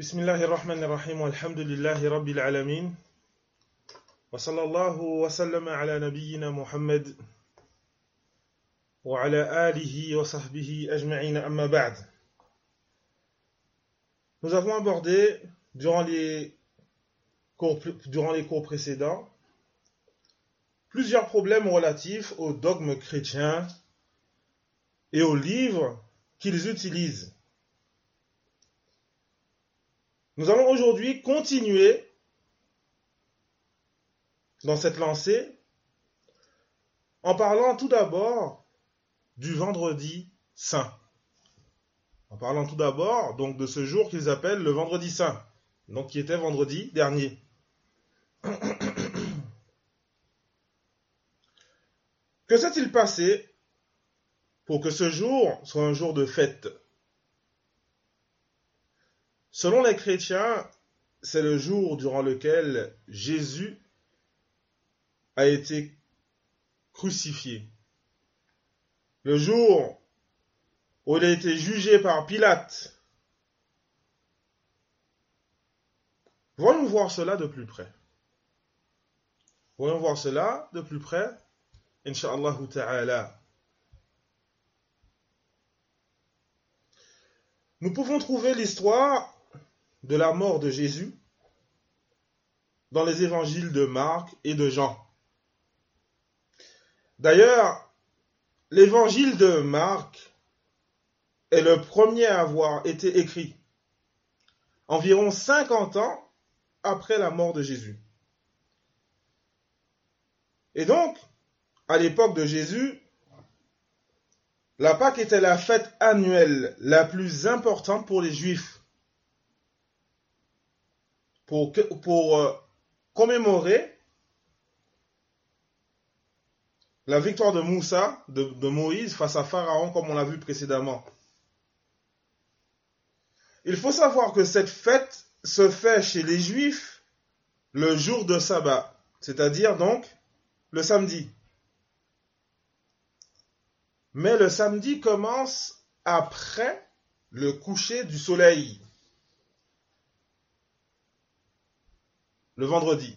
Bismillahirrahmanirrahim, walhamdulillahi rabbil alamin, wa sallallahu wa sallama ala nabiyyina Muhammad, wa ala alihi wa sahbihi ajma'ina amma ba'd. Nous avons abordé, durant les cours précédents, plusieurs problèmes relatifs aux dogmes chrétiens et aux livres qu'ils utilisent. Nous allons aujourd'hui continuer dans cette lancée en parlant tout d'abord du vendredi saint. En parlant tout d'abord donc de ce jour qu'ils appellent le vendredi saint, donc qui était vendredi dernier. Que s'est-il passé pour que ce jour soit un jour de fête? Selon les chrétiens, c'est le jour durant lequel Jésus a été crucifié. Le jour où il a été jugé par Pilate. Voyons voir cela de plus près. Inch'Allah ta'ala. Nous pouvons trouver l'histoire de la mort de Jésus dans les évangiles de Marc et de Jean. D'ailleurs, l'évangile de Marc est le premier à avoir été écrit environ 50 ans après la mort de Jésus. Et donc, à l'époque de Jésus, la Pâque était la fête annuelle la plus importante pour les Juifs. Pour commémorer la victoire de Moussa, de Moïse face à Pharaon, comme on l'a vu précédemment. Il faut savoir que cette fête se fait chez les Juifs le jour de sabbat, c'est-à-dire donc le samedi. Mais le samedi commence après le coucher du soleil. Le vendredi.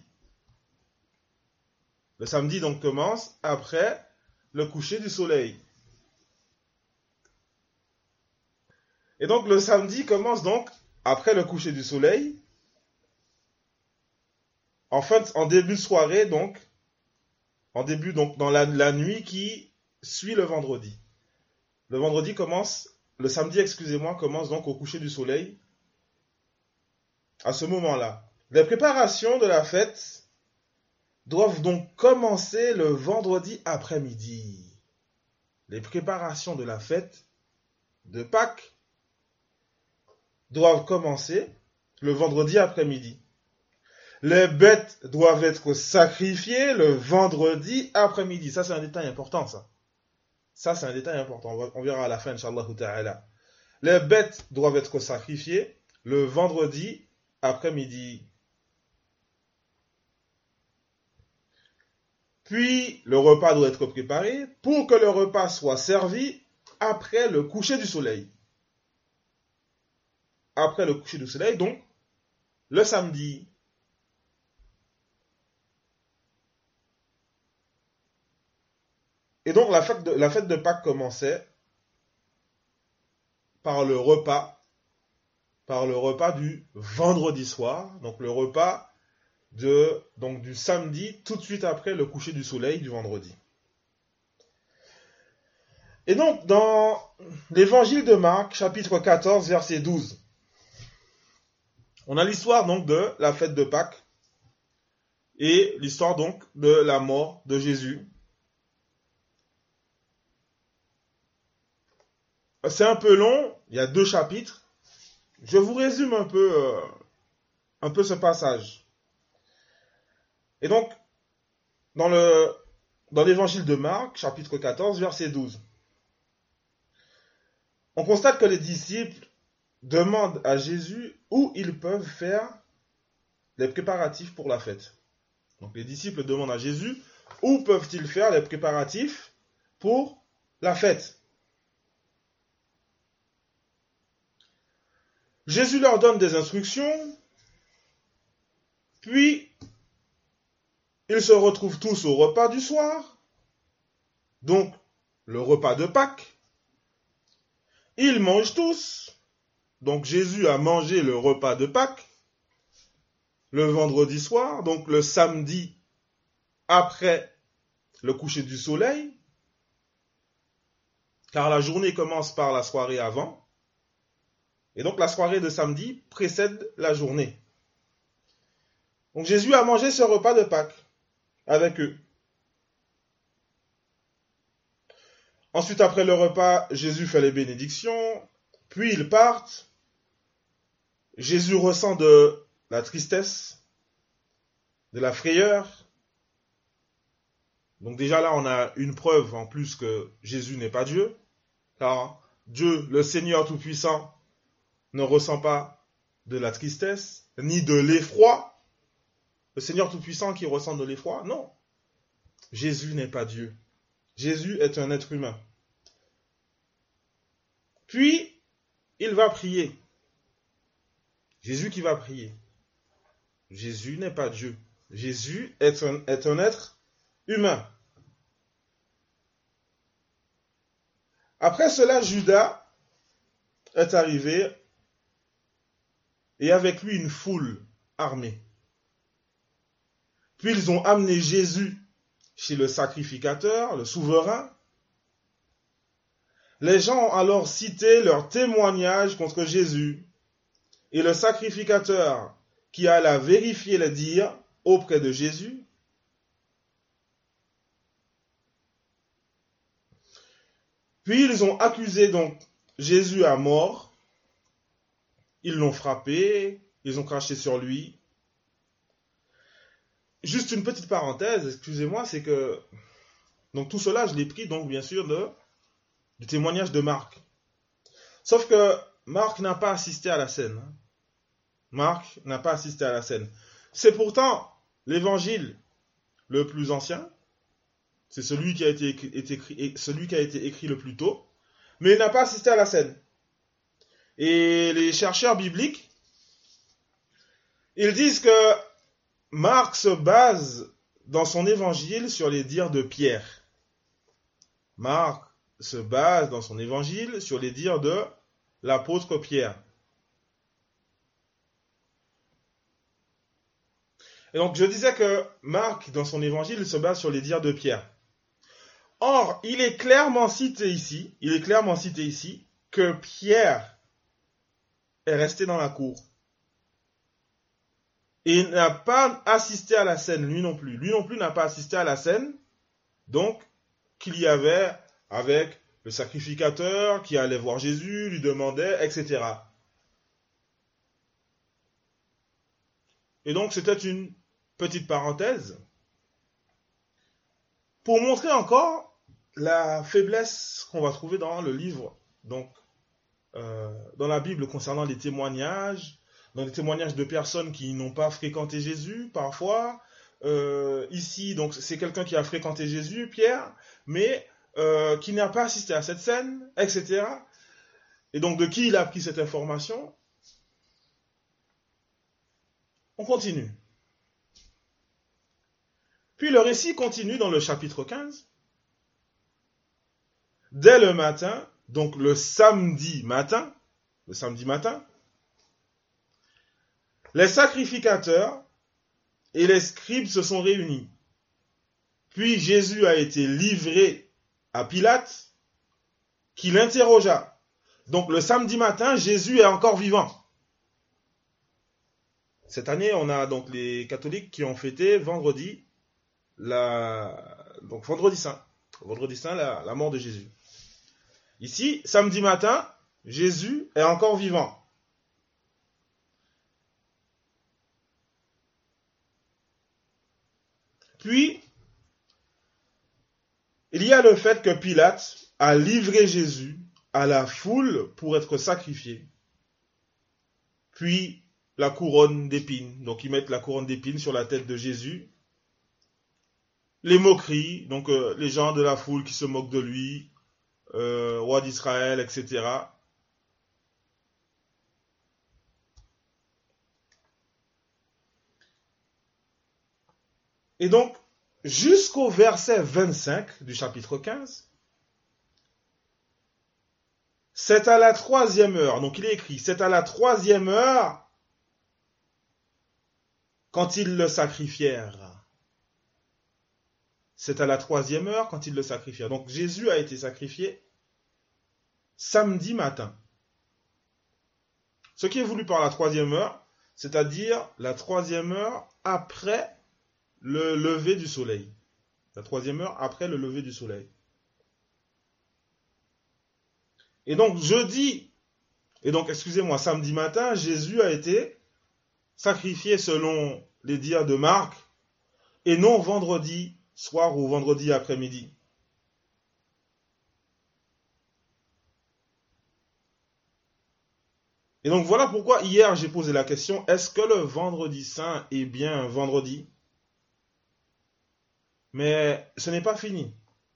Le samedi donc commence après le coucher du soleil. Et donc le samedi commence donc après le coucher du soleil, en début de soirée donc, dans la nuit qui suit le vendredi. Le samedi commence donc au coucher du soleil, à ce moment-là. Les préparations de la fête doivent donc commencer le vendredi après-midi. Les préparations de la fête de Pâques doivent commencer le vendredi après-midi. Les bêtes doivent être sacrifiées le vendredi après-midi. Ça, c'est un détail important, ça. Ça, c'est un détail important. On verra à la fin, Inch'Allah ta'ala. Les bêtes doivent être sacrifiées le vendredi après-midi. Puis, le repas doit être préparé pour que le repas soit servi après le coucher du soleil. Après le coucher du soleil, donc, le samedi. Et donc, la fête de Pâques commençait par le repas du vendredi soir, donc le repas du samedi, tout de suite après le coucher du soleil du vendredi. Et donc, dans l'évangile de Marc, chapitre 14, verset 12, on a l'histoire donc de la fête de Pâques et l'histoire donc de la mort de Jésus. C'est un peu long, il y a 2 chapitres. Je vous résume un peu ce passage. Et donc, dans l'évangile de Marc, chapitre 14, verset 12, on constate que les disciples demandent à Jésus où ils peuvent faire les préparatifs pour la fête. Donc les disciples demandent à Jésus où peuvent-ils faire les préparatifs pour la fête. Jésus leur donne des instructions, puis ils se retrouvent tous au repas du soir, donc le repas de Pâques. Ils mangent tous, donc Jésus a mangé le repas de Pâques le vendredi soir, donc le samedi après le coucher du soleil, car la journée commence par la soirée avant, et donc la soirée de samedi précède la journée. Donc Jésus a mangé ce repas de Pâques avec eux. Ensuite, après le repas, Jésus fait les bénédictions, puis ils partent. Jésus ressent de la tristesse, de la frayeur. Donc déjà là, on a une preuve en plus que Jésus n'est pas Dieu, car Dieu, le Seigneur Tout-Puissant, ne ressent pas de la tristesse, ni de l'effroi. Le Seigneur Tout-Puissant qui ressent de l'effroi, non. Jésus n'est pas Dieu. Jésus est un être humain. Puis, il va prier. Jésus qui va prier. Jésus n'est pas Dieu. Jésus est un être humain. Après cela, Judas est arrivé et avec lui une foule armée. Puis ils ont amené Jésus chez le sacrificateur, le souverain. Les gens ont alors cité leur témoignage contre Jésus et le sacrificateur qui alla vérifier les dires auprès de Jésus. Puis ils ont accusé donc Jésus à mort. Ils l'ont frappé, ils ont craché sur lui. Juste une petite parenthèse, excusez-moi, c'est que donc tout cela, je l'ai pris donc bien sûr du témoignage de Marc. Sauf que Marc n'a pas assisté à la scène. Marc n'a pas assisté à la scène. C'est pourtant l'évangile le plus ancien. C'est celui qui a été écrit le plus tôt. Mais il n'a pas assisté à la scène. Et les chercheurs bibliques, ils disent que Marc se base dans son évangile sur les dires de Pierre. Marc se base dans son évangile sur les dires de l'apôtre Pierre. Et donc je disais que Marc, dans son évangile, se base sur les dires de Pierre. Or, il est clairement cité ici que Pierre est resté dans la cour. Et il n'a pas assisté à la scène, lui non plus. Lui non plus n'a pas assisté à la scène, donc, qu'il y avait avec le sacrificateur qui allait voir Jésus, lui demandait, etc. Et donc, c'était une petite parenthèse pour montrer encore la faiblesse qu'on va trouver dans le livre, donc, dans la Bible concernant les témoignages, dans les témoignages de personnes qui n'ont pas fréquenté Jésus, parfois. Ici, donc, c'est quelqu'un qui a fréquenté Jésus, Pierre, mais qui n'a pas assisté à cette scène, etc. Et donc, de qui il a pris cette information? On continue. Puis le récit continue dans le chapitre 15. Dès le matin, donc le samedi matin, les sacrificateurs et les scribes se sont réunis. Puis Jésus a été livré à Pilate, qui l'interrogea. Donc le samedi matin, Jésus est encore vivant. Cette année, on a donc les catholiques qui ont fêté vendredi Saint. Vendredi Saint, la mort de Jésus. Ici, samedi matin, Jésus est encore vivant. Puis, il y a le fait que Pilate a livré Jésus à la foule pour être sacrifié. Puis, la couronne d'épines. Donc, ils mettent la couronne d'épines sur la tête de Jésus. Les moqueries, donc les gens de la foule qui se moquent de lui, roi d'Israël, etc. Et donc, jusqu'au verset 25 du chapitre 15, c'est à la 3e heure, donc il est écrit, c'est à la 3e heure quand ils le sacrifièrent. C'est à la 3e heure quand ils le sacrifièrent. Donc Jésus a été sacrifié samedi matin. Ce qui est voulu par la 3e heure, c'est-à-dire la 3e heure après le lever du soleil. La 3e heure après le lever du soleil. Et donc samedi matin, Jésus a été sacrifié selon les dires de Marc, et non vendredi soir ou vendredi après-midi. Et donc voilà pourquoi hier j'ai posé la question, est-ce que le vendredi saint est bien un vendredi? Mais ce n'est pas fini.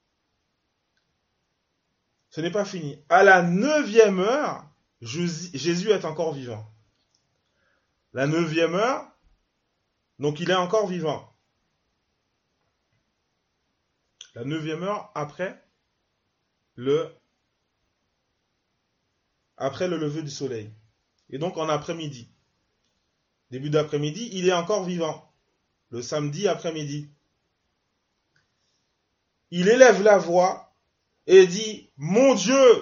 Ce n'est pas fini. À la 9e heure, Jésus est encore vivant. La 9e heure, donc il est encore vivant. La 9e heure après le lever du soleil. Et donc en après-midi. Début d'après-midi, il est encore vivant. Le samedi après-midi. Il élève la voix et dit, mon Dieu,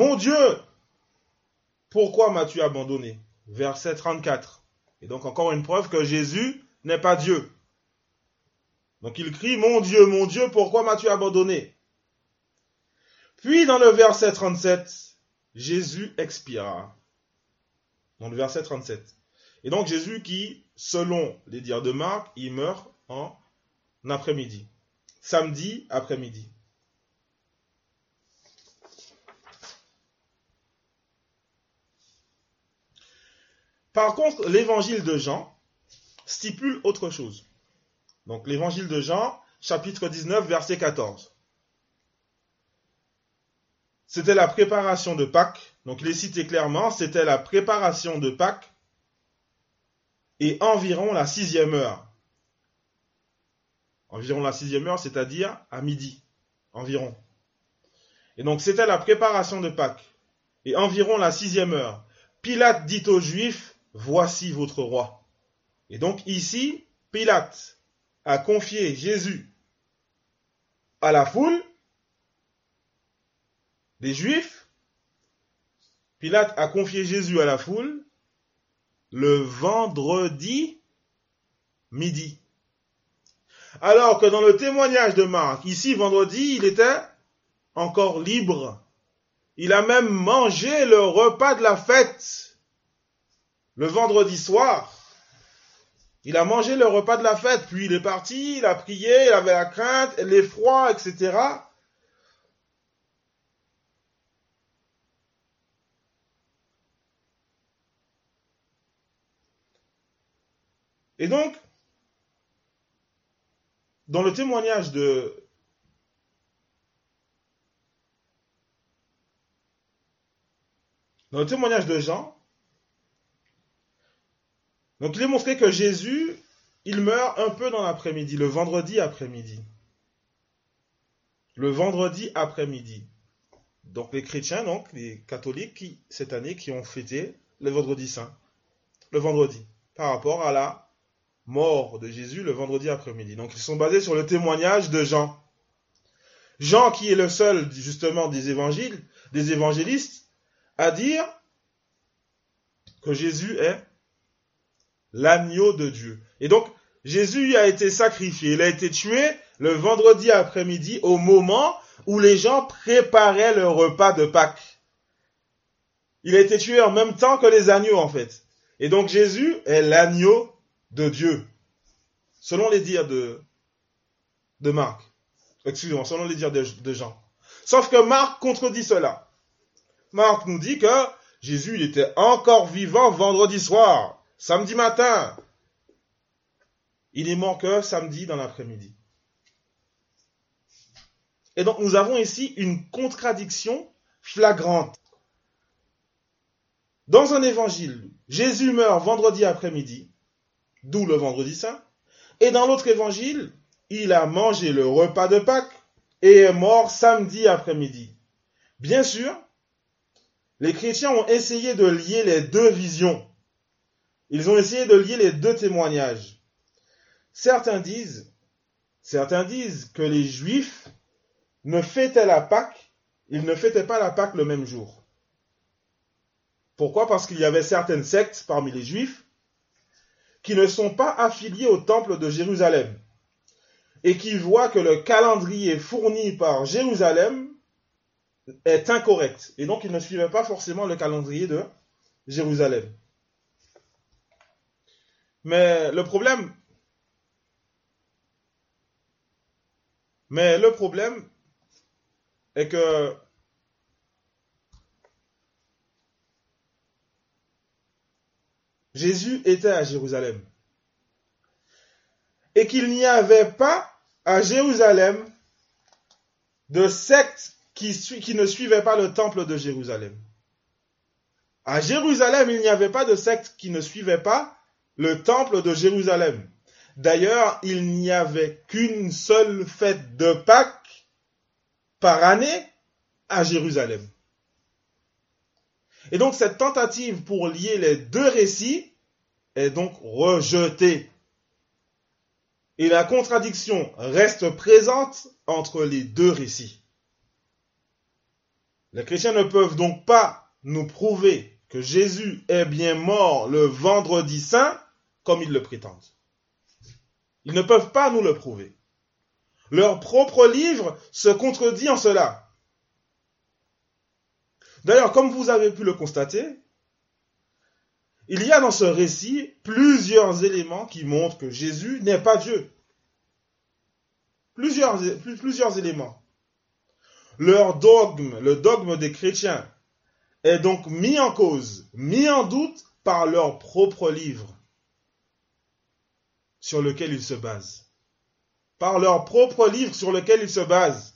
pourquoi m'as-tu abandonné? Verset 34. Et donc encore une preuve que Jésus n'est pas Dieu. Donc il crie, mon Dieu, pourquoi m'as-tu abandonné? Puis dans le verset 37, Jésus expira. Dans le verset 37. Et donc Jésus qui, selon les dires de Marc, il meurt en après-midi. Samedi après-midi. Par contre, l'évangile de Jean stipule autre chose. Donc l'évangile de Jean, chapitre 19, verset 14. C'était la préparation de Pâques. Donc il est cité clairement, c'était la préparation de Pâques et environ la 6e heure. Environ la 6e heure, c'est-à-dire à midi. Environ. Et donc c'était la préparation de Pâques et environ la 6e heure. Pilate dit aux Juifs, voici votre roi. Et donc ici, Pilate a confié Jésus à la foule des Juifs. Pilate a confié Jésus à la foule le vendredi midi. Alors que dans le témoignage de Marc, ici vendredi, il était encore libre. Il a même mangé le repas de la fête le vendredi soir. Il a mangé le repas de la fête, puis il est parti, il a prié, il avait la crainte, l'effroi, etc. Et donc, dans le témoignage de Jean, donc il est montré que Jésus, il meurt un peu dans l'après-midi, le vendredi après-midi. Le vendredi après-midi. Donc les chrétiens, donc les catholiques, cette année, qui ont fêté le vendredi saint, le vendredi, par rapport à la mort de Jésus le vendredi après-midi. Donc ils sont basés sur le témoignage de Jean. Jean, qui est le seul, justement, des évangélistes, à dire que Jésus est l'agneau de Dieu. Et donc, Jésus a été sacrifié, il a été tué le vendredi après-midi au moment où les gens préparaient le repas de Pâques. Il a été tué en même temps que les agneaux, en fait. Et donc, Jésus est l'agneau de Dieu, selon les dires de Marc. Excusez-moi, selon les dires de Jean. Sauf que Marc contredit cela. Marc nous dit que Jésus il était encore vivant vendredi soir, samedi matin. Il est mort que samedi dans l'après-midi. Et donc nous avons ici une contradiction flagrante. Dans un évangile, Jésus meurt vendredi après-midi, d'où le vendredi saint. Et dans l'autre évangile, il a mangé le repas de Pâques et est mort samedi après-midi. Bien sûr, les chrétiens ont essayé de lier les deux visions. Ils ont essayé de lier les deux témoignages. Certains disent que les Juifs ne fêtaient la Pâque, ils ne fêtaient pas la Pâque le même jour. Pourquoi? Parce qu'il y avait certaines sectes parmi les Juifs qui ne sont pas affiliés au temple de Jérusalem et qui voient que le calendrier fourni par Jérusalem est incorrect. Et donc, ils ne suivaient pas forcément le calendrier de Jérusalem. Mais le problème est que Jésus était à Jérusalem et qu'il n'y avait pas à Jérusalem de secte qui ne suivait pas le temple de Jérusalem. À Jérusalem, il n'y avait pas de secte qui ne suivait pas le temple de Jérusalem. D'ailleurs, il n'y avait qu'une seule fête de Pâques par année à Jérusalem. Et donc, cette tentative pour lier les deux récits est donc rejetée. Et la contradiction reste présente entre les deux récits. Les chrétiens ne peuvent donc pas nous prouver que Jésus est bien mort le vendredi saint comme ils le prétendent. Ils ne peuvent pas nous le prouver. Leur propre livre se contredit en cela. D'ailleurs, comme vous avez pu le constater, il y a dans ce récit plusieurs éléments qui montrent que Jésus n'est pas Dieu. Plusieurs éléments. Leur dogme, le dogme des chrétiens, est donc mis en cause, mis en doute par leur propre livre sur lequel ils se basent. Par leur propre livre sur lequel ils se basent.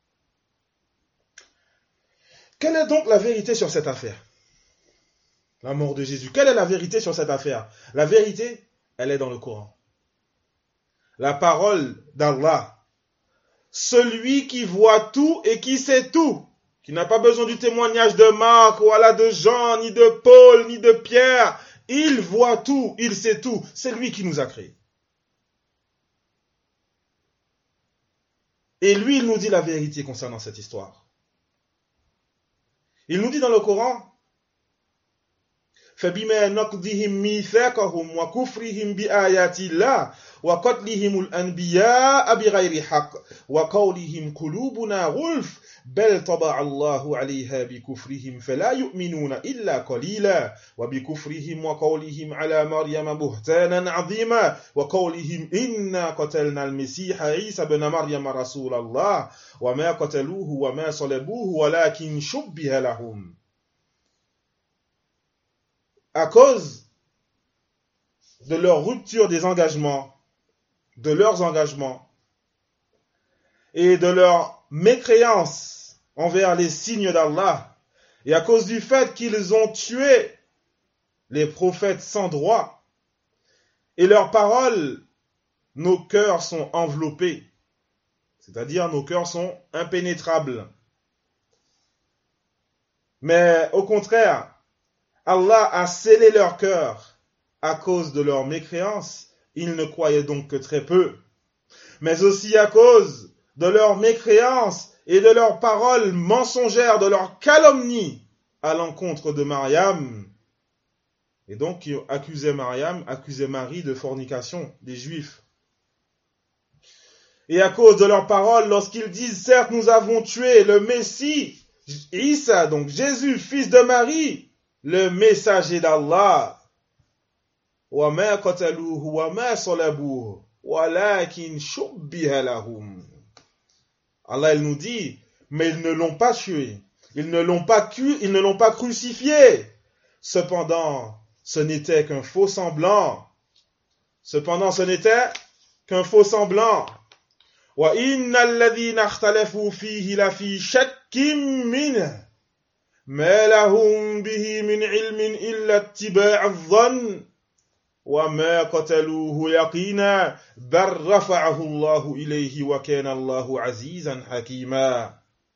Quelle est donc la vérité sur cette affaire? La mort de Jésus. Quelle est la vérité sur cette affaire? La vérité, elle est dans le Coran. La parole d'Allah. Celui qui voit tout et qui sait tout. Qui n'a pas besoin du témoignage de Marc, ou alors de Jean, ni de Paul, ni de Pierre. Il voit tout, il sait tout. C'est lui qui nous a créés. Et lui, il nous dit la vérité concernant cette histoire. Il nous dit dans le Coran, فَبِمَا نَقْضِهِمْ مِيثَاقَهُمْ وَكُفْرِهِمْ بِآيَاتِ اللَّهِ وَقَتْلِهِمُ الْأَنْبِيَاءَ بِغَيْرِ حَقٍّ وَقَوْلِهِمْ قُلُوبُنَا غُلْفٌ بَلْ طَبَعَ اللَّهُ عَلَيْهَا بِكُفْرِهِمْ فَلَا يُؤْمِنُونَ إِلَّا قَلِيلًا وَبِكُفْرِهِمْ وَقَوْلِهِمْ عَلَى مَرْيَمَ بُهْتَانًا عَظِيمًا وَقَوْلِهِمْ إِنَّا قَتَلْنَا الْمَسِيحَ عِيسَى ابْنَ مَرْيَمَ رَسُولَ اللَّهِ وَمَا قَتَلُوهُ وَمَا صَلَبُوهُ وَلَكِنْ شُبِّهَ لَهُمْ. À cause de leur rupture des engagements, de leurs engagements, et de leur mécréance envers les signes d'Allah, et à cause du fait qu'ils ont tué les prophètes sans droit, et leurs paroles, nos cœurs sont enveloppés, c'est-à-dire nos cœurs sont impénétrables. Mais au contraire, Allah a scellé leur cœur à cause de leur mécréance. Ils ne croyaient donc que très peu. Mais aussi à cause de leur mécréance et de leurs paroles mensongères, de leur calomnie à l'encontre de Mariam. Et donc, qui accusaient Marie de fornication des Juifs. Et à cause de leurs paroles, lorsqu'ils disent, certes, nous avons tué le Messie, Isa, donc Jésus, fils de Marie, le messager d'Allah. وَمَا قَتَلُوهُ وَمَا صَلَبُوهُ وَلَكِنْ شُبِّهَ لَهُمْ. Allah, il nous dit, mais ils ne l'ont pas tué, ils ne l'ont pas crucifié. Cependant, ce n'était qu'un faux semblant. وَإِنَّ الَّذِينَ اخْتَلَفُوا فِيهِ لَفِي شَكٍّ مِّنْهُ مَا لَهُمْ بِهِ مِنْ عِلْمٍ إِلَّا اتِّبَاعَ الظَّنِّ وَمَا قَتَلُوهُ يَقِينًا بَلْ رَفَعَهُ اللَّهُ إِلَيْهِ وَكَانَ اللَّهُ عَزِيزًا حَكِيمًا.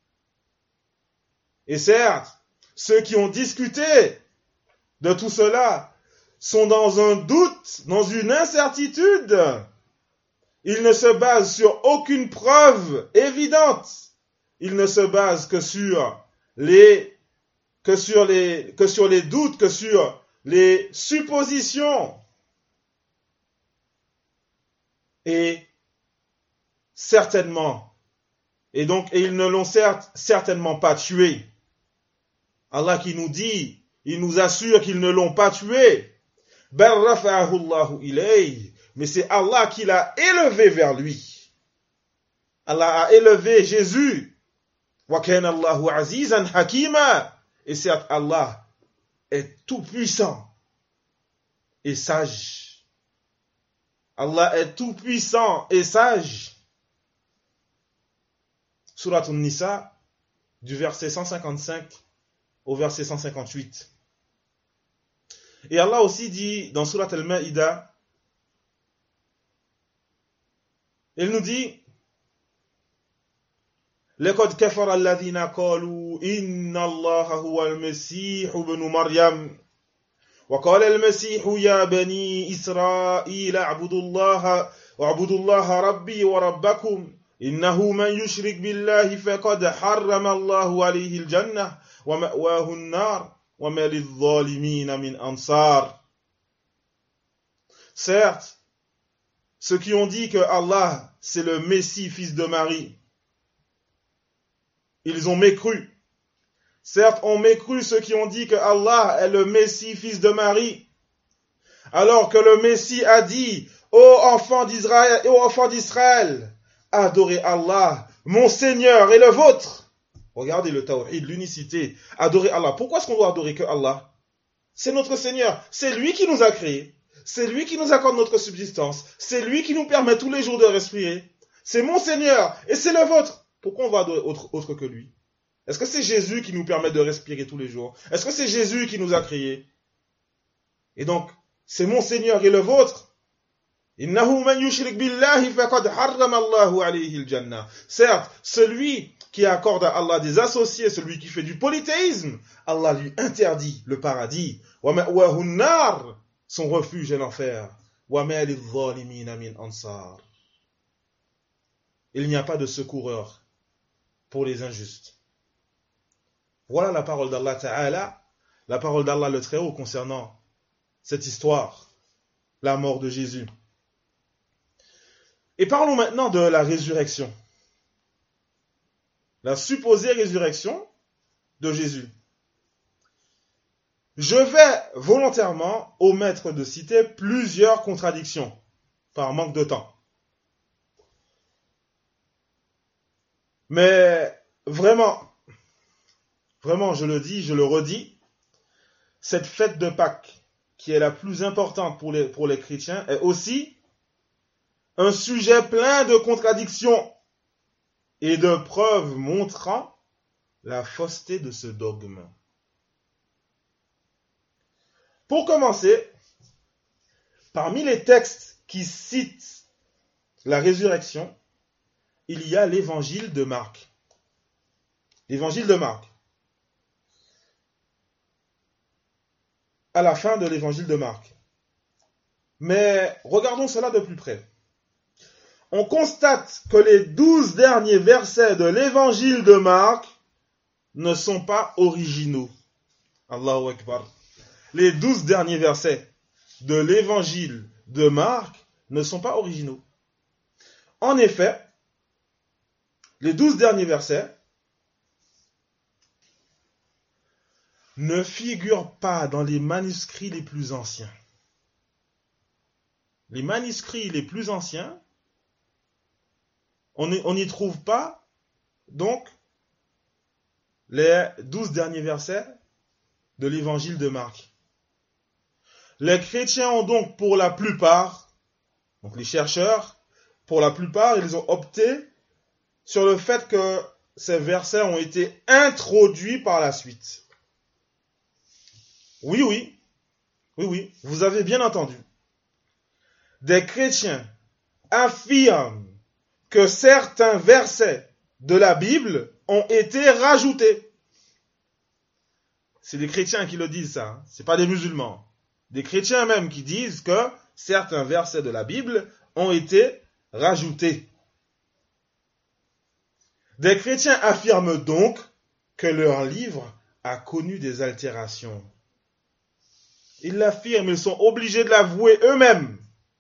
Et certes, ceux qui ont discuté de tout cela sont dans un doute, dans une incertitude. Ils ne se basent sur aucune preuve évidente. Ils ne se basent que sur les doutes, que sur les suppositions. Et certainement, et ils ne l'ont certainement pas tué. Allah qui nous dit, il nous assure qu'ils ne l'ont pas tué. Mais c'est Allah qui l'a élevé vers lui. Allah a élevé Jésus. Et certes, Allah est tout puissant et sage. Allah est tout puissant et sage. Surat An-Nisa, du verset 155 au verset 158. Et Allah aussi dit dans Surat Al-Ma'idah, il nous dit لقد كفر الذين قالوا إن الله هو المسيح ابن مريم وقال المسيح يا بني إسرائيل اعبدوا الله ربي وربكم إنه من يشرك بالله فقد حرم الله عليه الجنة ومأواه النار وما للظالمين من أنصار. Certes, ceux qui ont dit que Allah c'est le Messie fils de Marie, ils ont mécru. Certes, ont mécru ceux qui ont dit que Allah est le Messie fils de Marie, alors que le Messie a dit ô enfants d'Israël, adorez Allah, mon Seigneur et le vôtre. Regardez le tawhid, l'unicité. Adorez Allah. Pourquoi est-ce qu'on doit adorer que Allah? C'est notre Seigneur. C'est lui qui nous a créés. C'est lui qui nous accorde notre subsistance. C'est lui qui nous permet tous les jours de respirer. C'est mon Seigneur et c'est le vôtre. Pourquoi on va adorer autre que lui? Est-ce que c'est Jésus qui nous permet de respirer tous les jours? Est-ce que c'est Jésus qui nous a créés? Et donc, c'est mon Seigneur et le vôtre. Certes, celui qui accorde à Allah des associés, celui qui fait du polythéisme, Allah lui interdit le paradis. Son refuge est l'enfer. Il n'y a pas de secoureur pour les injustes. Voilà la parole d'Allah Ta'ala, la parole d'Allah le Très-Haut concernant cette histoire, la mort de Jésus. Et parlons maintenant de la résurrection. La supposée résurrection de Jésus. Je vais volontairement omettre de citer plusieurs contradictions, par manque de temps. Mais vraiment, je le dis, je le redis, cette fête de Pâques, qui est la plus importante pour les chrétiens, est aussi un sujet plein de contradictions et de preuves montrant la fausseté de ce dogme. Pour commencer, parmi les textes qui citent la résurrection, il y a l'évangile de Marc. L'évangile de Marc. À la fin de l'évangile de Marc. Mais regardons cela de plus près. On constate que les 12 derniers versets de l'évangile de Marc ne sont pas originaux. Allahu Akbar. Les 12 derniers versets de l'évangile de Marc ne sont pas originaux. En effet, les 12 derniers versets ne figurent pas dans les manuscrits les plus anciens. Les manuscrits les plus anciens, on n'y trouve pas, donc, les 12 derniers versets de l'évangile de Marc. Les chrétiens ont donc pour la plupart, donc les chercheurs, pour la plupart, ils ont opté sur le fait que ces versets ont été introduits par la suite. Oui, vous avez bien entendu. des chrétiens affirment que certains versets de la Bible ont été rajoutés. C'est des chrétiens qui le disent ça, c'est pas des musulmans. Des chrétiens même qui disent que certains versets de la Bible ont été rajoutés. Des chrétiens affirment donc que leur livre a connu des altérations. Ils l'affirment, ils sont obligés de l'avouer eux-mêmes.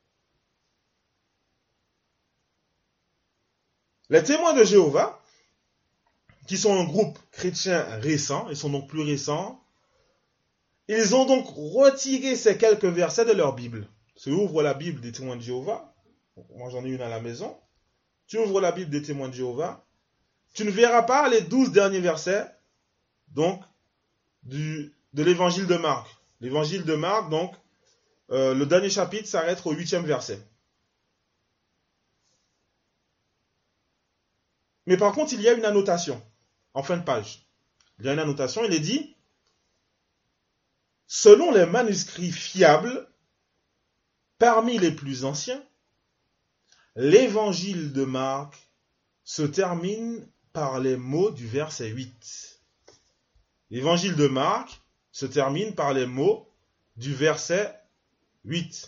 Les témoins de Jéhovah, qui sont un groupe chrétien récent, ils sont donc plus récents, ils ont donc retiré ces quelques versets de leur Bible. Tu ouvres la Bible des témoins de Jéhovah, moi j'en ai une à la maison, tu ouvres la Bible des témoins de Jéhovah, tu ne verras pas les 12 derniers versets, donc, de l'évangile de Marc. L'évangile de Marc, donc, le dernier chapitre s'arrête au 8e verset. Mais par contre, il y a une annotation, en fin de page. Il y a une annotation, il est dit, selon les manuscrits fiables, parmi les plus anciens, l'évangile de Marc se termine par les mots du verset 8. L'évangile de Marc se termine par les mots du verset 8.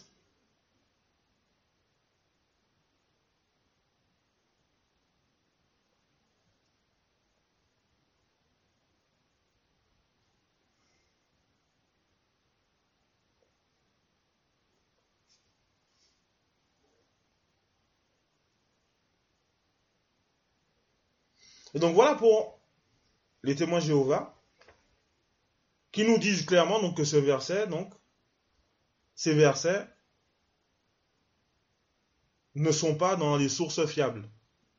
Et donc voilà pour les témoins de Jéhovah qui nous disent clairement donc, que ces versets ne sont pas dans les sources fiables.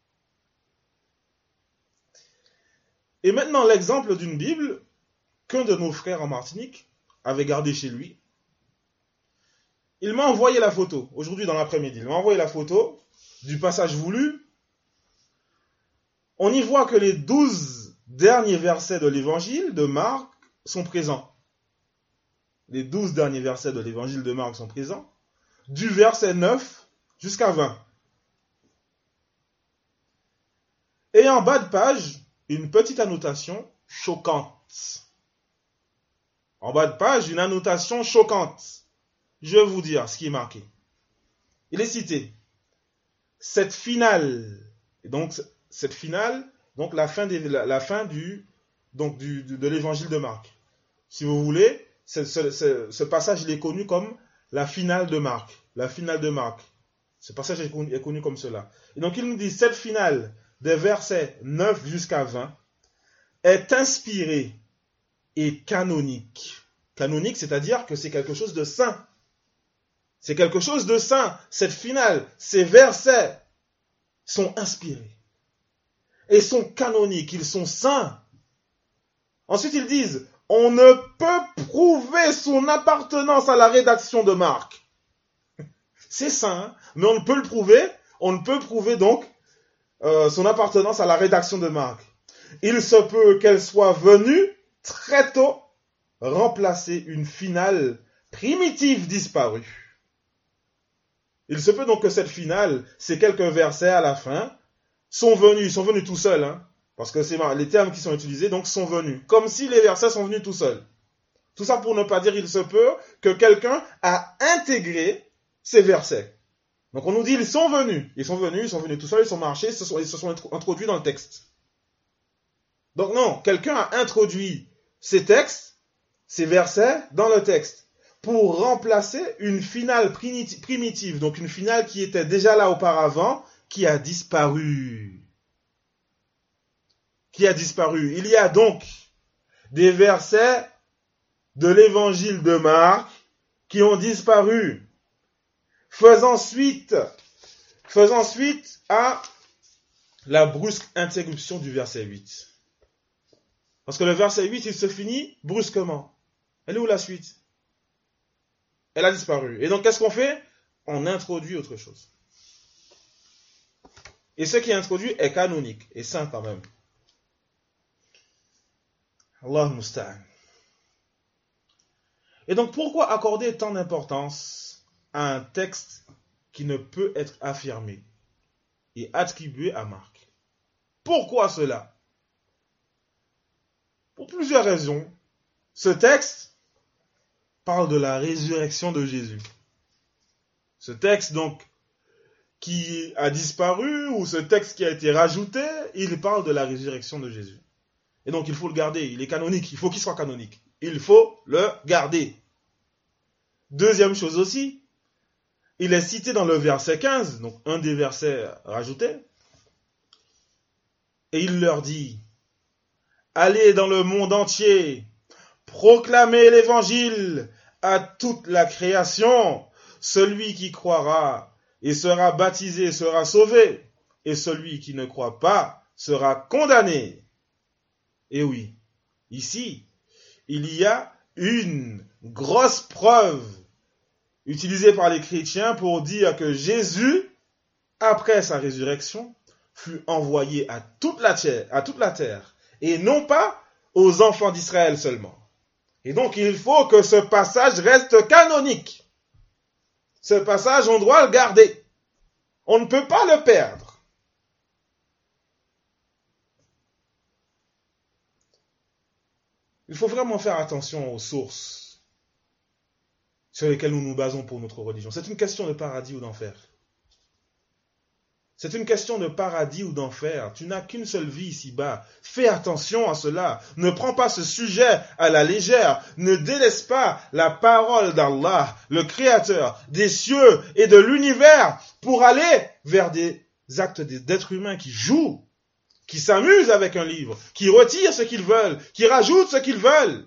Et maintenant l'exemple d'une Bible qu'un de nos frères en Martinique avait gardé chez lui. Il m'a envoyé la photo, aujourd'hui dans l'après-midi, il m'a envoyé la photo du passage voulu. On y voit que les 12 derniers versets de l'évangile de Marc sont présents. Les 12 derniers versets de l'évangile de Marc sont présents, du verset 9 jusqu'à 20. Et en bas de page, une petite annotation choquante. En bas de page, une annotation choquante. Je vais vous dire ce qui est marqué. Il est cité. Cette finale, donc la fin de l'évangile de Marc. Si vous voulez, ce passage il est connu comme la finale de Marc. La finale de Marc. Ce passage est connu comme cela. Et donc il nous dit, cette finale des versets 9 jusqu'à 20 est inspirée et canonique. Canonique, c'est-à-dire que c'est quelque chose de saint. C'est quelque chose de saint. Cette finale, ces versets sont inspirés et sont canoniques, ils sont saints. Ensuite, ils disent, on ne peut prouver son appartenance à la rédaction de Marc. C'est saint, hein, mais on ne peut le prouver, on ne peut prouver donc son appartenance à la rédaction de Marc. Il se peut qu'elle soit venue très tôt remplacer une finale primitive disparue. Il se peut donc que cette finale, ces quelques versets à la fin, sont venus tout seuls, hein, parce que c'est les termes qui sont utilisés, donc sont venus, comme si les versets sont venus tout seuls. Tout ça pour ne pas dire il se peut que quelqu'un a intégré ces versets. Donc on nous dit ils sont venus tout seuls, ils sont marchés, ils se sont introduits dans le texte. Donc non, quelqu'un a introduit ces textes, ces versets dans le texte, pour remplacer une finale primitive, donc une finale qui était déjà là auparavant, qui a disparu. Il y a donc des versets de l'évangile de Marc qui ont disparu, faisant suite à la brusque interruption du verset 8. Parce que le verset 8, il se finit brusquement. Elle est où la suite? Elle a disparu. Et donc, qu'est-ce qu'on fait? On introduit autre chose. Et ce qui est introduit est canonique, et saint quand même. Allah musta'an. Et donc, pourquoi accorder tant d'importance à un texte qui ne peut être affirmé et attribué à Marc. Pourquoi cela? Pour plusieurs raisons. Ce texte parle de la résurrection de Jésus. Ce texte, donc, qui a disparu, ou ce texte qui a été rajouté, il parle de la résurrection de Jésus. Et donc, il faut le garder. Il est canonique. Il faut qu'il soit canonique. Il faut le garder. Deuxième chose aussi, il est cité dans le verset 15, donc un des versets rajoutés, et il leur dit, allez dans le monde entier, proclamez l'évangile à toute la création. Celui qui croira et sera baptisé sera sauvé, et celui qui ne croit pas sera condamné. Et oui, ici, il y a une grosse preuve utilisée par les chrétiens pour dire que Jésus, après sa résurrection, fut envoyé à toute la terre, et non pas aux enfants d'Israël seulement. Et donc, il faut que ce passage reste canonique. Ce passage, on doit le garder. On ne peut pas le perdre. Il faut vraiment faire attention aux sources sur lesquelles nous nous basons pour notre religion. C'est une question de paradis ou d'enfer. C'est une question de paradis ou d'enfer. Tu n'as qu'une seule vie ici-bas. Fais attention à cela. Ne prends pas ce sujet à la légère. Ne délaisse pas la parole d'Allah, le Créateur des cieux et de l'univers, pour aller vers des actes d'êtres humains qui jouent, qui s'amusent avec un livre, qui retirent ce qu'ils veulent, qui rajoutent ce qu'ils veulent.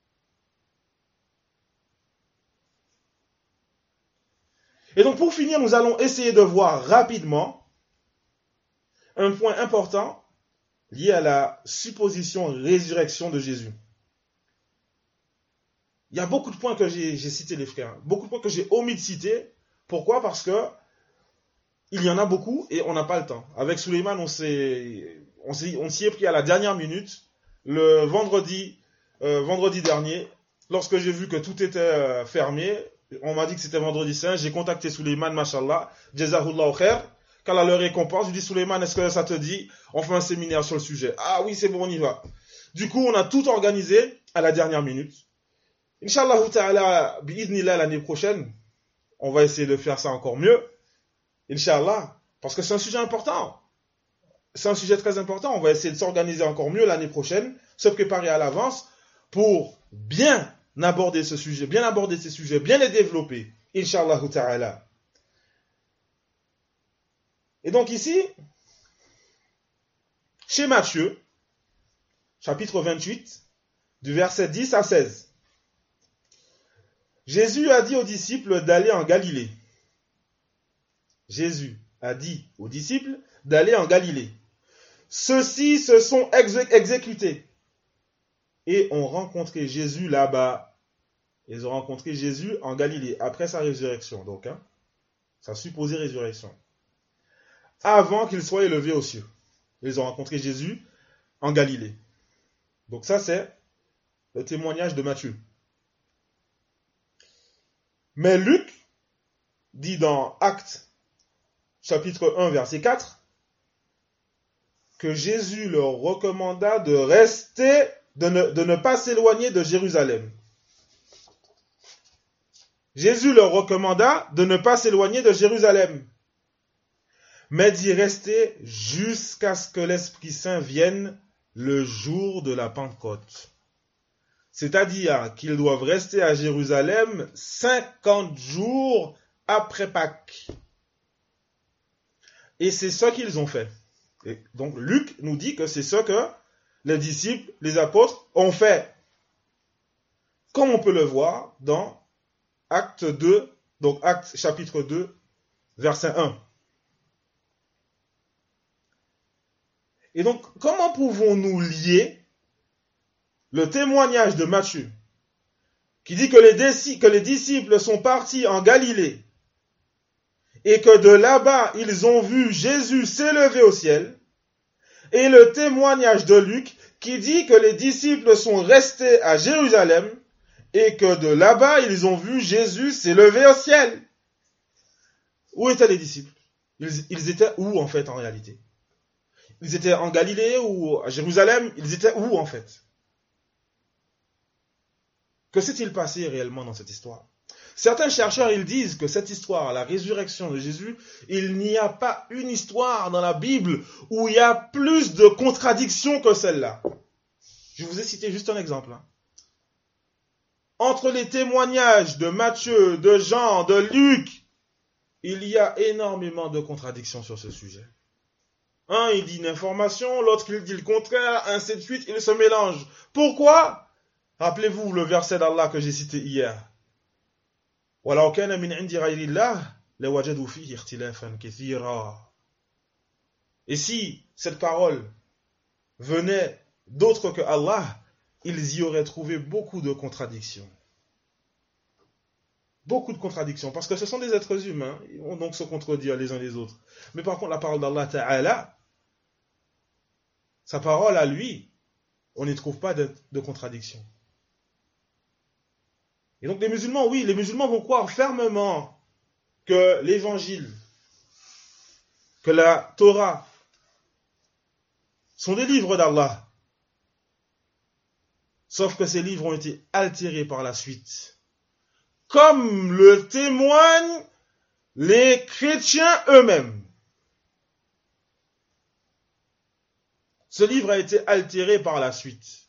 Et donc pour finir, nous allons essayer de voir rapidement un point important lié à la supposition résurrection de Jésus. Il y a beaucoup de points que j'ai cités, les frères. Beaucoup de points que j'ai omis de citer. Pourquoi? Parce que il y en a beaucoup et on n'a pas le temps. Avec Suleiman, on s'y est pris à la dernière minute. Le vendredi dernier, lorsque j'ai vu que tout était fermé, on m'a dit que c'était vendredi saint, j'ai contacté Suleiman, mashallah, Jazahullah khair. Qu'Allah le récompense, je dis Suleiman, est-ce que ça te dit? On fait un séminaire sur le sujet. Ah oui, c'est bon, on y va. Du coup, on a tout organisé à la dernière minute. Inch'Allah ta'ala, bi'idnillah, l'année prochaine, on va essayer de faire ça encore mieux. Inch'Allah, parce que c'est un sujet important. C'est un sujet très important. On va essayer de s'organiser encore mieux l'année prochaine, se préparer à l'avance pour bien aborder ce sujet, bien aborder ces sujets, bien les développer. Inch'Allah ta'ala. Et donc ici, chez Matthieu, chapitre 28, du verset 10 à 16, Jésus a dit aux disciples d'aller en Galilée. Jésus a dit aux disciples d'aller en Galilée. Ceux-ci se sont exécutés et ont rencontré Jésus là-bas. Ils ont rencontré Jésus en Galilée, après sa résurrection, donc, sa supposée résurrection. Avant qu'il soit élevé aux cieux. Ils ont rencontré Jésus en Galilée. Donc ça, c'est le témoignage de Matthieu. Mais Luc dit dans Actes, chapitre 1, verset 4, que Jésus leur recommanda de rester, de ne pas s'éloigner de Jérusalem. Jésus leur recommanda de ne pas s'éloigner de Jérusalem, mais d'y rester jusqu'à ce que l'Esprit Saint vienne le jour de la Pentecôte. C'est-à-dire qu'ils doivent rester à Jérusalem 50 jours après Pâques. Et c'est ce qu'ils ont fait. Et donc Luc nous dit que c'est ce que les disciples, les apôtres ont fait. Comme on peut le voir dans Acte 2, donc Acte chapitre 2, verset 1. Et donc, comment pouvons-nous lier le témoignage de Matthieu, qui dit que les disciples sont partis en Galilée, et que de là-bas, ils ont vu Jésus s'élever au ciel, et le témoignage de Luc, qui dit que les disciples sont restés à Jérusalem, et que de là-bas, ils ont vu Jésus s'élever au ciel? Où étaient les disciples? Ils étaient où en fait en réalité? Ils étaient en Galilée ou à Jérusalem? Ils étaient où en fait? Que s'est-il passé réellement dans cette histoire? Certains chercheurs, ils disent que cette histoire, la résurrection de Jésus, il n'y a pas une histoire dans la Bible où il y a plus de contradictions que celle-là. Je vous ai cité juste un exemple. Entre les témoignages de Matthieu, de Jean, de Luc, il y a énormément de contradictions sur ce sujet. Un, il dit une information, l'autre, il dit le contraire, ainsi de suite, ils se mélangent. Pourquoi? Rappelez-vous le verset d'Allah que j'ai cité hier. وَلَوْ كَانَ مِنْ عِنْدِ غَيْرِ اللَّهِ لَوَجَدُوا فِيهِ اخْتِلَافًا كَثِيرًا. Et si cette parole venait d'autres que Allah, ils y auraient trouvé beaucoup de contradictions. Beaucoup de contradictions, parce que ce sont des êtres humains, ils vont donc se contredire les uns les autres. Mais par contre, la parole d'Allah Ta'ala, sa parole à lui, on n'y trouve pas de contradiction. Et donc les musulmans, oui, les musulmans vont croire fermement que l'évangile, que la Torah sont des livres d'Allah. Sauf que ces livres ont été altérés par la suite. Comme le témoignent les chrétiens eux-mêmes. Ce livre a été altéré par la suite.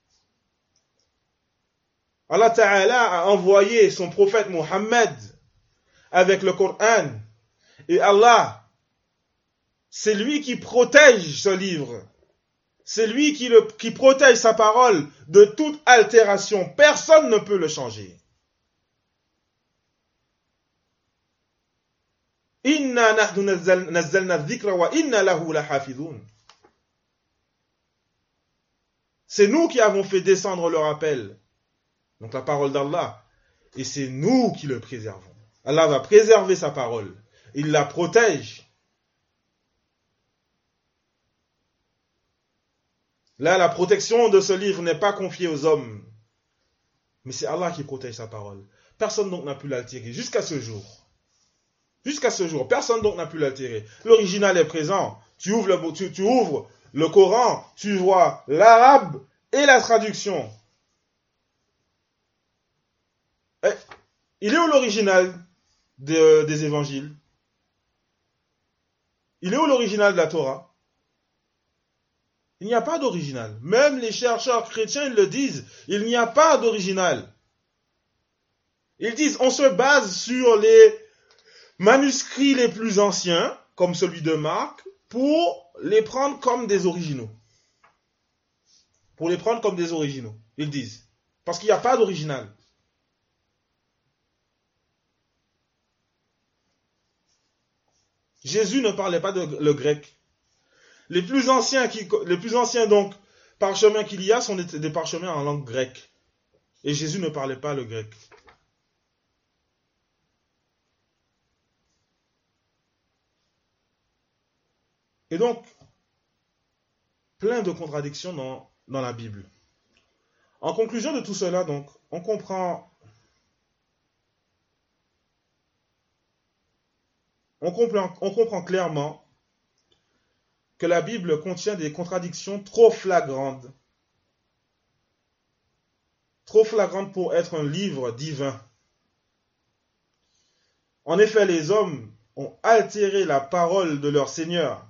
Allah Ta'ala a envoyé son prophète Mohammed avec le Coran. Et Allah, c'est lui qui protège ce livre. C'est lui qui protège sa parole de toute altération. Personne ne peut le changer. Inna nahnu nazzalna dhikra wa inna lahu lahafidhun. C'est nous qui avons fait descendre le rappel. Donc la parole d'Allah. Et c'est nous qui le préservons. Allah va préserver sa parole. Il la protège. Là, la protection de ce livre n'est pas confiée aux hommes. Mais c'est Allah qui protège sa parole. Personne donc n'a pu l'altérer jusqu'à ce jour. Jusqu'à ce jour, personne donc n'a pu l'altérer. L'original est présent. Tu ouvres le Coran, tu vois l'arabe et la traduction. Il est où l'original des évangiles? Il est où l'original de la Torah? Il n'y a pas d'original. Même les chercheurs chrétiens ils le disent. Il n'y a pas d'original. Ils disent on se base sur les manuscrits les plus anciens, comme celui de Marc, pour les prendre comme des originaux. Pour les prendre comme des originaux, ils disent. Parce qu'il n'y a pas d'original. Jésus ne parlait pas le grec. Les plus anciens donc parchemins qu'il y a sont des parchemins en langue grecque. Et Jésus ne parlait pas le grec. Et donc, plein de contradictions dans la Bible. En conclusion de tout cela, donc, on comprend clairement que la Bible contient des contradictions trop flagrantes pour être un livre divin. En effet, les hommes ont altéré la parole de leur Seigneur.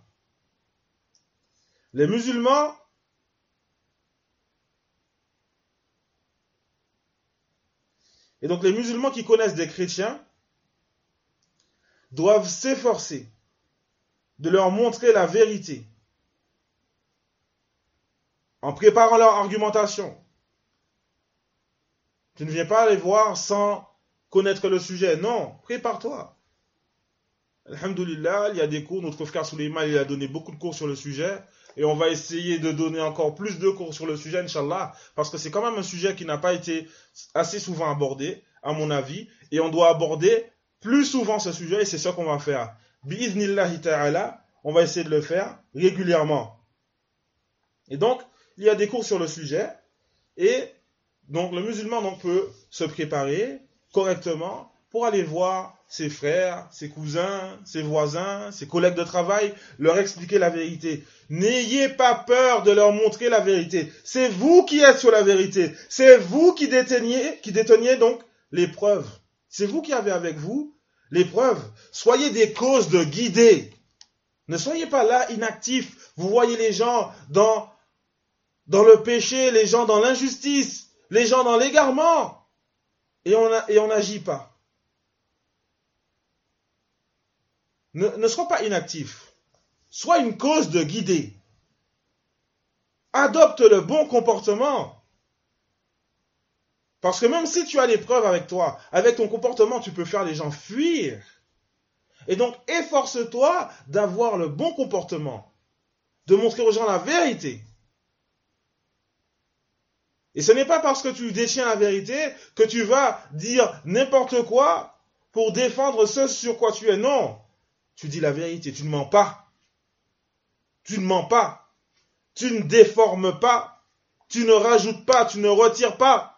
Les musulmans et donc les musulmans qui connaissent des chrétiens doivent s'efforcer de leur montrer la vérité en préparant leur argumentation. Tu ne viens pas les voir sans connaître le sujet. Non, prépare-toi. Alhamdulillah, il y a des cours. Notre frère Suleiman, il a donné beaucoup de cours sur le sujet. Et on va essayer de donner encore plus de cours sur le sujet, Inch'Allah. Parce que c'est quand même un sujet qui n'a pas été assez souvent abordé, à mon avis. Et on doit aborder plus souvent ce sujet. Et c'est ce qu'on va faire. Bi'iznillahi ta'ala, on va essayer de le faire régulièrement. Et donc, il y a des cours sur le sujet. Et donc, le musulman donc, peut se préparer correctement pour aller voir ses frères, ses cousins, ses voisins, ses collègues de travail, leur expliquer la vérité. N'ayez pas peur de leur montrer la vérité. C'est vous qui êtes sur la vérité. C'est vous qui déteniez donc les preuves. C'est vous qui avez avec vous les preuves. Soyez des causes de guider. Ne soyez pas là inactifs. Vous voyez les gens dans le péché, les gens dans l'injustice, les gens dans l'égarement, et on n'agit pas. Ne sois pas inactif. Sois une cause de guider. Adopte le bon comportement. Parce que même si tu as des preuves avec toi, avec ton comportement, tu peux faire les gens fuir. Et donc, efforce-toi d'avoir le bon comportement, de montrer aux gens la vérité. Et ce n'est pas parce que tu détiens la vérité que tu vas dire n'importe quoi pour défendre ce sur quoi tu es. Non, tu dis la vérité, tu ne mens pas. Tu ne mens pas. Tu ne déformes pas. Tu ne rajoutes pas, tu ne retires pas.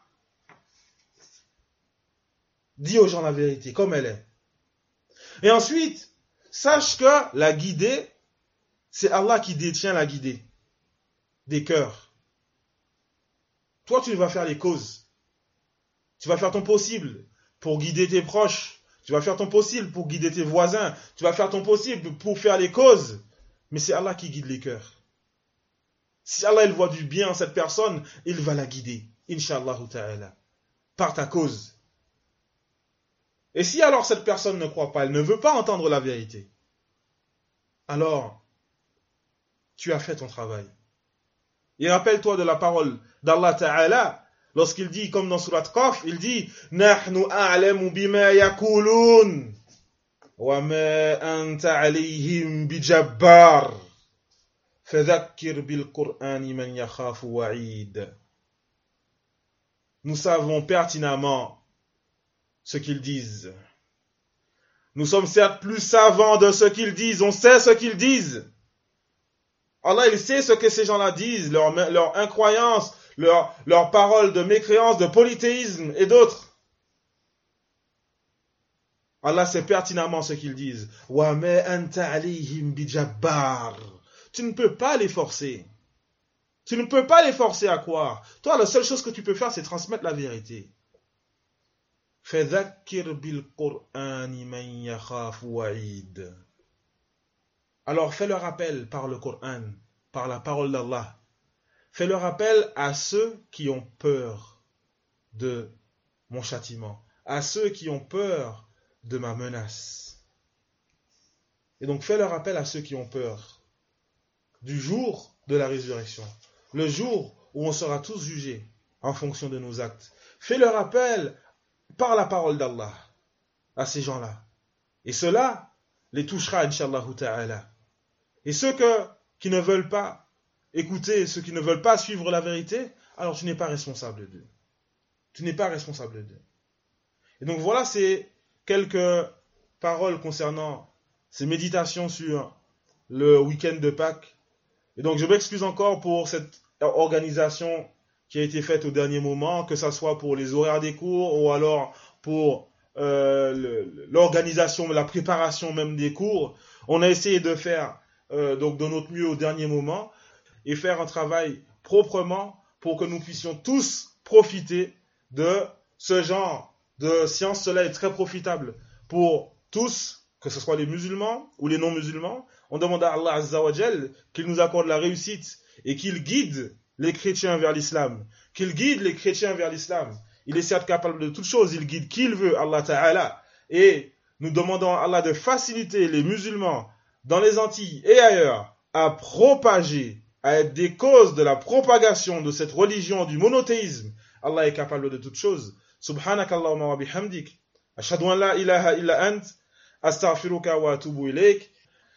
Dis aux gens la vérité comme elle est. Et ensuite, sache que la guidée, c'est Allah qui détient la guidée des cœurs. Toi, tu vas faire les causes. Tu vas faire ton possible pour guider tes proches. Tu vas faire ton possible pour guider tes voisins. Tu vas faire ton possible pour faire les causes. Mais c'est Allah qui guide les cœurs. Si Allah il voit du bien en cette personne, il va la guider. Inch'Allah ta'ala. Par ta cause. Et si alors cette personne ne croit pas, elle ne veut pas entendre la vérité, alors tu as fait ton travail. Et rappelle-toi de la parole d'Allah Ta'ala, lorsqu'il dit, comme dans Surat Qaf, il dit « Nahnu a'lamu bima yakulun, wa ma anta alayhim bijabbar, fadhakkir bil Qur'ani man yakhafu wa'id. » Nous savons pertinemment ce qu'ils disent. Nous sommes certes plus savants de ce qu'ils disent, on sait ce qu'ils disent. Allah, il sait ce que ces gens-là disent, leur incroyance, leurs paroles de mécréance, de polythéisme et d'autres. Allah sait pertinemment ce qu'ils disent. Wa ma anta alayhim bijabbar. Tu ne peux pas les forcer. Tu ne peux pas les forcer à croire. Toi, la seule chose que tu peux faire, c'est transmettre la vérité. فَذَكِّرْ بِالْقُرْآنِ مَنْ يَخَافُ وَعِيدٍ. Alors fais le rappel par le Coran, par la parole d'Allah. Fais le rappel à ceux qui ont peur de mon châtiment, à ceux qui ont peur de ma menace. Et donc fais le rappel à ceux qui ont peur du jour de la résurrection, le jour où on sera tous jugés en fonction de nos actes. Fais le rappel par la parole d'Allah à ces gens-là. Et cela les touchera, Inch'Allah ta'ala. Et ceux qui ne veulent pas écouter, ceux qui ne veulent pas suivre la vérité, alors tu n'es pas responsable d'eux. Tu n'es pas responsable d'eux. Et donc voilà, c'est quelques paroles concernant ces méditations sur le week-end de Pâques. Et donc je m'excuse encore pour cette organisation qui a été faite au dernier moment, que ça soit pour les horaires des cours ou alors pour l'organisation, la préparation même des cours. On a essayé de faire donc de notre mieux au dernier moment et faire un travail proprement pour que nous puissions tous profiter de ce genre de science. Cela est très profitable pour tous, que ce soit les musulmans ou les non-musulmans. On demande à Allah Azza wa Jal qu'il nous accorde la réussite et qu'il guide les chrétiens vers l'islam, qu'il guide les chrétiens vers l'islam. Il est certes capable de toutes choses, il guide qui il veut, Allah Ta'ala. Et nous demandons à Allah de faciliter les musulmans dans les Antilles et ailleurs à propager, à être des causes de la propagation de cette religion du monothéisme. Allah est capable de toutes choses. Subhanakallahumma wa bihamdik. Ashhadu an la ilaha illa ant. Astaghfiruka wa atubu ilayk.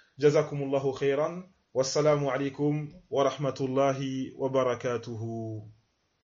Jazakumullahu khairan. Wassalamu alaikum wa rahmatullahi wa barakatuhu.